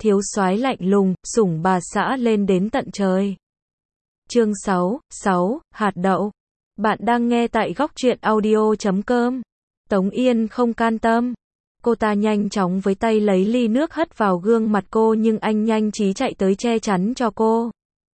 thiếu soái lạnh lùng, sủng bà xã lên đến tận trời. Chương 6, hạt đậu. Bạn đang nghe tại góc truyện audio.com. Tống Yên không can tâm. Cô ta nhanh chóng với tay lấy ly nước hất vào gương mặt cô, nhưng anh nhanh trí chạy tới che chắn cho cô.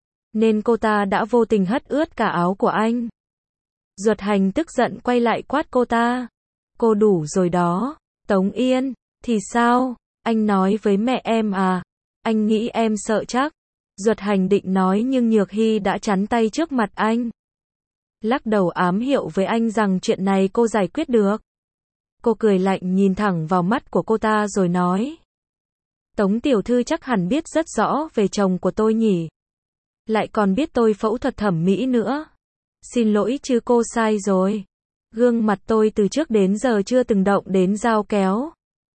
Nên cô ta đã vô tình hất ướt cả áo của anh. Duật Hành tức giận quay lại quát cô ta. Cô đủ rồi đó. Tống Yên, thì sao? Anh nói với mẹ em à? Anh nghĩ em sợ chắc. Duật Hành định nói nhưng Nhược Hy đã chắn tay trước mặt anh. Lắc đầu ám hiệu với anh rằng chuyện này cô giải quyết được. Cô cười lạnh nhìn thẳng vào mắt của cô ta rồi nói. Tống tiểu thư chắc hẳn biết rất rõ về chồng của tôi nhỉ? Lại còn biết tôi phẫu thuật thẩm mỹ nữa. Xin lỗi chứ cô sai rồi. Gương mặt tôi từ trước đến giờ chưa từng động đến dao kéo.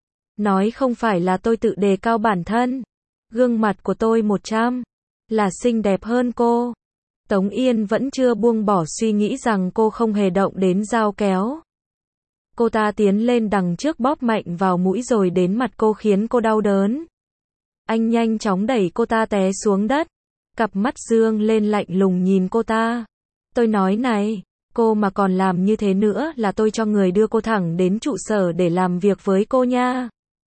Nói không phải là tôi tự đề cao bản thân. Gương mặt của tôi 100 là xinh đẹp hơn cô. Tống Yên vẫn chưa buông bỏ suy nghĩ rằng cô không hề động đến dao kéo. Cô ta tiến lên đằng trước bóp mạnh vào mũi rồi đến mặt cô khiến cô đau đớn. Anh nhanh chóng đẩy cô ta té xuống đất. Cặp mắt dương lên lạnh lùng nhìn cô ta. Tôi nói này, cô mà còn làm như thế nữa là tôi cho người đưa cô thẳng đến trụ sở để làm việc với cô nha.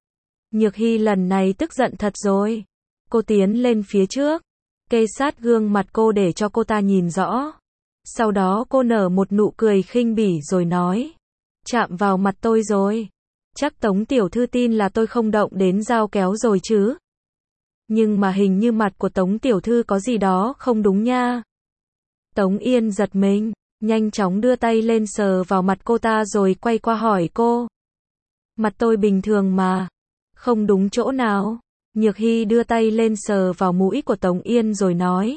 Nhược Hy lần này tức giận thật rồi. Cô tiến lên phía trước, kê sát gương mặt cô để cho cô ta nhìn rõ. Sau đó cô nở một nụ cười khinh bỉ rồi nói. Chạm vào mặt tôi rồi. Chắc Tống tiểu thư tin là tôi không động đến dao kéo rồi chứ. Nhưng mà hình như mặt của Tống tiểu thư có gì đó không đúng nha. Tống Yên giật mình, nhanh chóng đưa tay lên sờ vào mặt cô ta rồi quay qua hỏi cô. Mặt tôi bình thường mà. Không đúng chỗ nào. Nhược Hy đưa tay lên sờ vào mũi của Tống Yên rồi nói.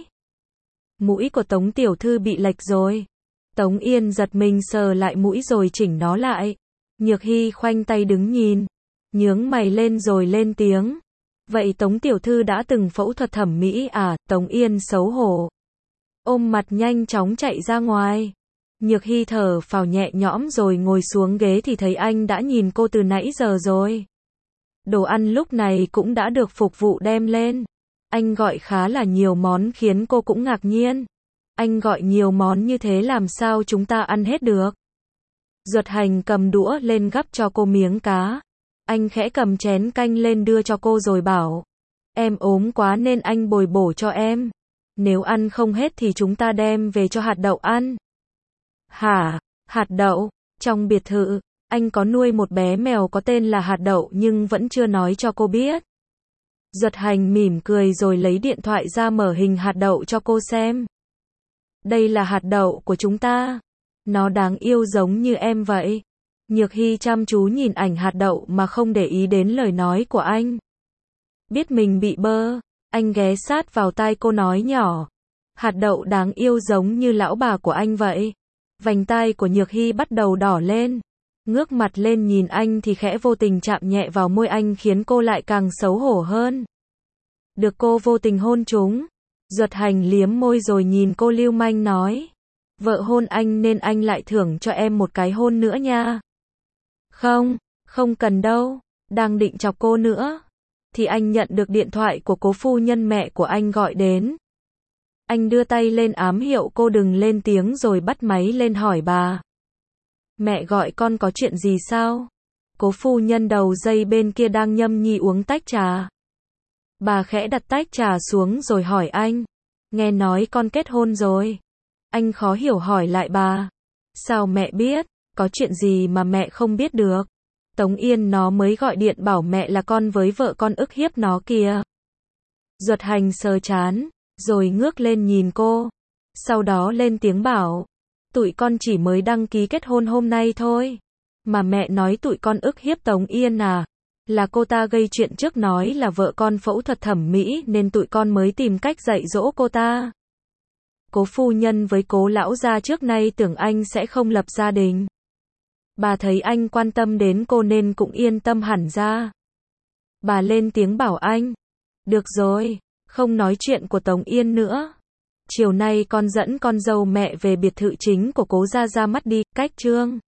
Mũi của Tống tiểu thư bị lệch rồi. Tống Yên giật mình sờ lại mũi rồi chỉnh nó lại. Nhược Hy khoanh tay đứng nhìn, nhướng mày lên rồi lên tiếng. Vậy Tống tiểu thư đã từng phẫu thuật thẩm mỹ à? Tống Yên xấu hổ, ôm mặt nhanh chóng chạy ra ngoài. Nhược Hy thở phào nhẹ nhõm rồi ngồi xuống ghế thì thấy anh đã nhìn cô từ nãy giờ rồi. Đồ ăn lúc này cũng đã được phục vụ đem lên. Anh gọi khá là nhiều món khiến cô cũng ngạc nhiên. Anh gọi nhiều món như thế làm sao chúng ta ăn hết được? Duật Hành cầm đũa lên gắp cho cô miếng cá. Anh khẽ cầm chén canh lên đưa cho cô rồi bảo. Em ốm quá nên anh bồi bổ cho em. Nếu ăn không hết thì chúng ta đem về cho hạt đậu ăn. Hả? Hạt đậu? Trong biệt thự, anh có nuôi một bé mèo có tên là hạt đậu nhưng vẫn chưa nói cho cô biết. Duật Hành mỉm cười rồi lấy điện thoại ra mở hình hạt đậu cho cô xem. Đây là hạt đậu của chúng ta. Nó đáng yêu giống như em vậy. Nhược Hy chăm chú nhìn ảnh hạt đậu mà không để ý đến lời nói của anh. Biết mình bị bơ, anh ghé sát vào tai cô nói nhỏ. Hạt đậu đáng yêu giống như lão bà của anh vậy. Vành tai của Nhược Hy bắt đầu đỏ lên. Ngước mặt lên nhìn anh thì khẽ vô tình chạm nhẹ vào môi anh khiến cô lại càng xấu hổ hơn. Được cô vô tình hôn trúng. Duật Hành liếm môi rồi nhìn cô lưu manh nói. Vợ hôn anh nên anh lại thưởng cho em một cái hôn nữa nha. Không, không cần đâu. Đang định chọc cô nữa thì anh nhận được điện thoại của cố phu nhân mẹ của anh gọi đến. Anh đưa tay lên ám hiệu cô đừng lên tiếng rồi bắt máy lên hỏi bà. Mẹ gọi con có chuyện gì sao? Cố phu nhân đầu dây bên kia đang nhâm nhi uống tách trà. Bà khẽ đặt tách trà xuống rồi hỏi anh. Nghe nói con kết hôn rồi. Anh khó hiểu hỏi lại bà. Sao mẹ biết? Có chuyện gì mà mẹ không biết được? Tống Yên nó mới gọi điện bảo mẹ là con với vợ con ức hiếp nó kìa. Duật Hành sờ trán, rồi ngước lên nhìn cô. Sau đó lên tiếng bảo. Tụi con chỉ mới đăng ký kết hôn hôm nay thôi. Mà mẹ nói tụi con ức hiếp Tống Yên à? Là cô ta gây chuyện trước nói là vợ con phẫu thuật thẩm mỹ nên tụi con mới tìm cách dạy dỗ cô ta. Cố phu nhân với cố lão gia trước nay tưởng anh sẽ không lập gia đình. Bà thấy anh quan tâm đến cô nên cũng yên tâm hẳn ra. Bà lên tiếng bảo anh. Được rồi, không nói chuyện của Tống Yên nữa. Chiều nay con dẫn con dâu mẹ về biệt thự chính của cố gia ra mắt đi, cách Trương.